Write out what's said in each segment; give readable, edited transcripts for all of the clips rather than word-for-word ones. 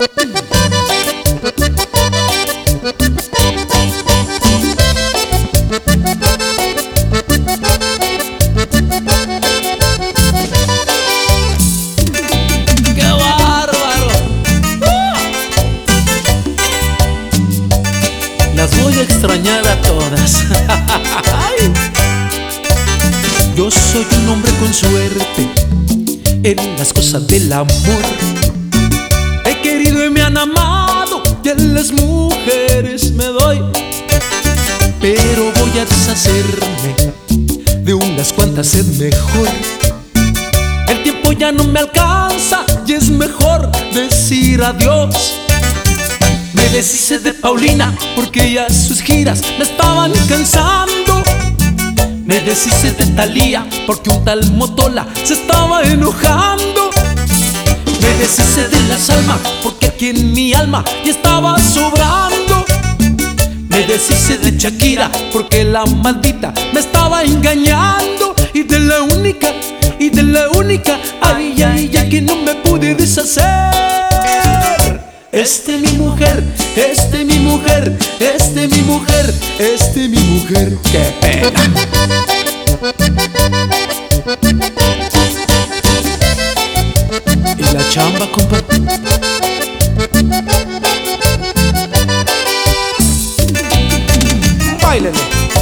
¡Qué bárbaro! Las voy a extrañar a todas. Yo soy un hombre con suerte en las cosas del amor. He querido y me han amado, y a las mujeres me doy. Pero voy a deshacerme de unas cuantas, es mejor. El tiempo ya no me alcanza y es mejor decir adiós. Me deshice de Paulina porque ya sus giras me estaban cansando. Me deshice de Thalía porque un tal Motola se estaba enojando. Me deshice de la Salma porque aquí en mi alma ya estaba sobrando. Me deshice de Shakira porque la maldita me estaba engañando. Y de la única, ay, ay, ay, que no me pude deshacer. Mi mujer, mi mujer, mi mujer, mi mujer. ¡Qué pena! Y la chamba, compa. Báilele.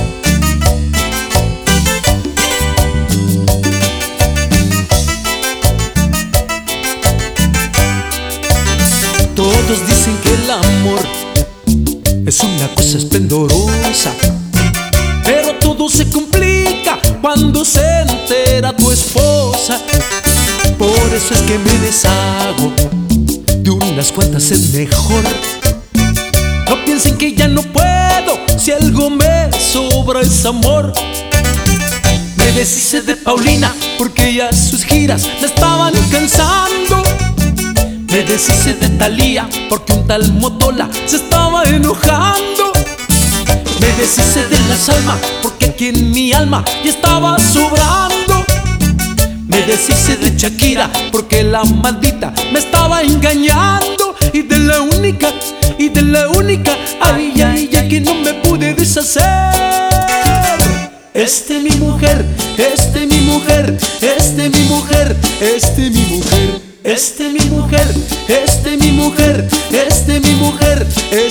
Todos dicen que el amor es una cosa esplendorosa, pero todo se complica cuando se entera tu esposa. Por eso es que me deshago de unas cuantas, es mejor. No piensen que ya no puedo, si algo me sobra es amor. Me deshice de Paulina porque ya sus giras me estaban cansando. Me deshice de Thalía porque un tal Motola se estaba enojando. Me deshice de la Salma porque aquí en mi alma ya estaba sobrando. Me deshice de Shakira porque la maldita me estaba engañando. Y de la única, ay, ay, ay, que no me pude deshacer. Mi mujer, mi mujer, mi mujer, mi mujer. Mi mujer, mi mujer, mi mujer,